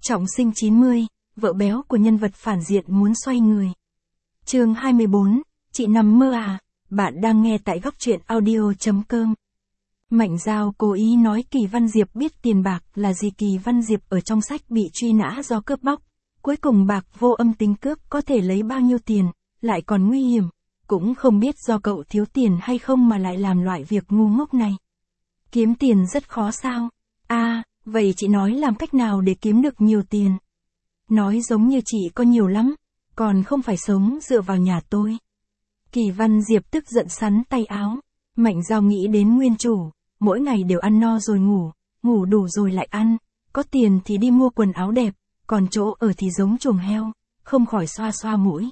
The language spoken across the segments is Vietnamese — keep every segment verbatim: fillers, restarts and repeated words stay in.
Trọng sinh chín mươi, vợ béo của nhân vật phản diện muốn xoay người. Chương hai mươi bốn, chị nằm mơ à? Bạn đang nghe tại góc truyện audio chấm com. Mạnh Dao cố ý nói Kỳ Văn Diệp biết tiền bạc là gì. Kỳ Văn Diệp ở trong sách bị truy nã do cướp bóc. Cuối cùng bạc vô âm tính cướp có thể lấy bao nhiêu tiền, lại còn nguy hiểm. Cũng không biết do cậu thiếu tiền hay không mà lại làm loại việc ngu ngốc này. Kiếm tiền rất khó sao? À, vậy chị nói làm cách nào để kiếm được nhiều tiền? Nói giống như chị có nhiều lắm, còn không phải sống dựa vào nhà tôi. Kỳ Văn Diệp tức giận sắn tay áo. Mạnh Dao nghĩ đến nguyên chủ, mỗi ngày đều ăn no rồi ngủ, ngủ đủ rồi lại ăn, có tiền thì đi mua quần áo đẹp, còn chỗ ở thì giống chuồng heo, không khỏi xoa xoa mũi.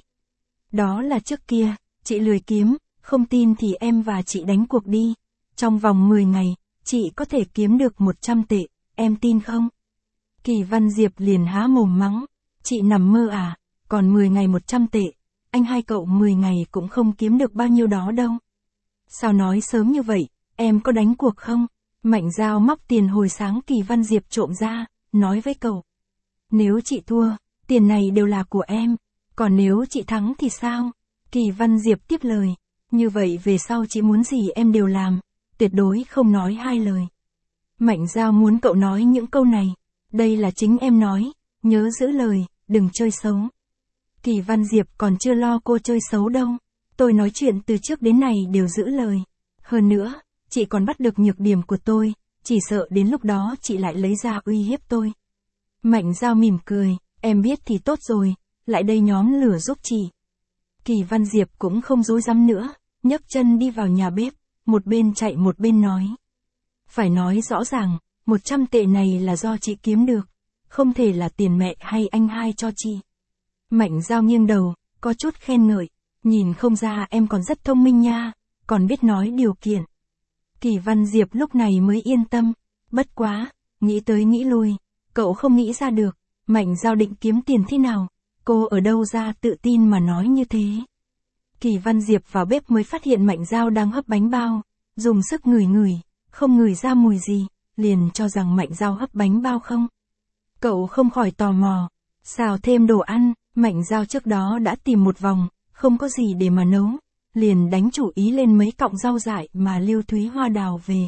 Đó là trước kia, chị lười kiếm, không tin thì em và chị đánh cuộc đi. Trong vòng mười ngày, chị có thể kiếm được một trăm tệ, em tin không? Kỳ Văn Diệp liền há mồm mắng, chị nằm mơ à, còn mười ngày một trăm tệ, anh hai cậu mười ngày cũng không kiếm được bao nhiêu đó đâu. Sao nói sớm như vậy, em có đánh cuộc không? Mạnh Dao móc tiền hồi sáng Kỳ Văn Diệp trộm ra, nói với cậu. Nếu chị thua, tiền này đều là của em, còn nếu chị thắng thì sao? Kỳ Văn Diệp tiếp lời, như vậy về sau chị muốn gì em đều làm, tuyệt đối không nói hai lời. Mạnh Dao muốn cậu nói những câu này, đây là chính em nói, nhớ giữ lời, đừng chơi xấu. Kỳ Văn Diệp còn chưa lo cô chơi xấu đâu, tôi nói chuyện từ trước đến nay đều giữ lời. Hơn nữa, chị còn bắt được nhược điểm của tôi, chỉ sợ đến lúc đó chị lại lấy ra uy hiếp tôi. Mạnh Dao mỉm cười, em biết thì tốt rồi, lại đây nhóm lửa giúp chị. Kỳ Văn Diệp cũng không dối dám nữa, nhấc chân đi vào nhà bếp, một bên chạy một bên nói. Phải nói rõ ràng, một trăm tệ này là do chị kiếm được, không thể là tiền mẹ hay anh hai cho chị. Mạnh Dao nghiêng đầu, có chút khen ngợi, nhìn không ra em còn rất thông minh nha, còn biết nói điều kiện. Kỳ Văn Diệp lúc này mới yên tâm, bất quá, nghĩ tới nghĩ lui, cậu không nghĩ ra được, Mạnh Dao định kiếm tiền thế nào, cô ở đâu ra tự tin mà nói như thế. Kỳ Văn Diệp vào bếp mới phát hiện Mạnh Dao đang hấp bánh bao, dùng sức ngửi ngửi, không ngửi ra mùi gì, liền cho rằng Mạnh Dao hấp bánh bao không. Cậu không khỏi tò mò, xào thêm đồ ăn, Mạnh Dao trước đó đã tìm một vòng, không có gì để mà nấu, liền đánh chủ ý lên mấy cọng rau dại mà Lưu Thúy Hoa đào về.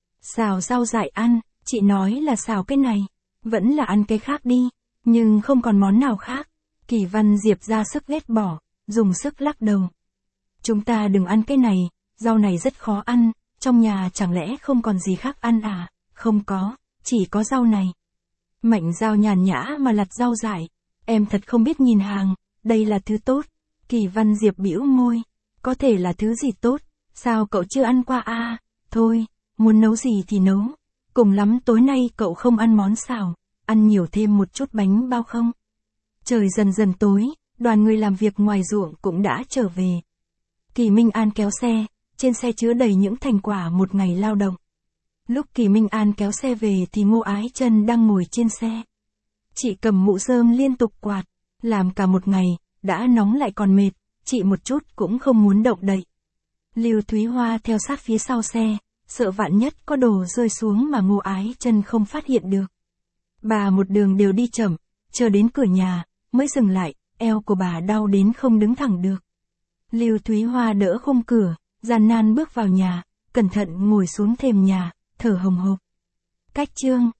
Xào rau dại ăn, chị nói là xào cái này, vẫn là ăn cái khác đi, nhưng không còn món nào khác. Kỳ Văn Diệp ra sức ghét bỏ, dùng sức lắc đầu. Chúng ta đừng ăn cái này, rau này rất khó ăn, trong nhà chẳng lẽ không còn gì khác ăn à? Không có, chỉ có rau này. Mạnh Dao nhàn nhã mà lặt rau dại, em thật không biết nhìn hàng, đây là thứ tốt. Kỳ Văn Diệp bĩu môi, có thể là thứ gì tốt, sao cậu chưa ăn qua à? Thôi, muốn nấu gì thì nấu, cùng lắm tối nay cậu không ăn món xào, ăn nhiều thêm một chút bánh bao không? Trời dần dần tối, đoàn người làm việc ngoài ruộng cũng đã trở về. Kỳ Minh An kéo xe, trên xe chứa đầy những thành quả một ngày lao động. Lúc Kỳ Minh An kéo xe về thì Ngô Ái Chân đang ngồi trên xe. Chị cầm mũ rơm liên tục quạt, làm cả một ngày, đã nóng lại còn mệt, chị một chút cũng không muốn động đậy. Lưu Thúy Hoa theo sát phía sau xe, sợ vạn nhất có đồ rơi xuống mà Ngô Ái Chân không phát hiện được. Bà một đường đều đi chậm, chờ đến cửa nhà, mới dừng lại, eo của bà đau đến không đứng thẳng được. Lưu Thúy Hoa đỡ khung cửa, gian nan bước vào nhà, cẩn thận ngồi xuống thềm nhà, thở hồng hộc. Cách chương,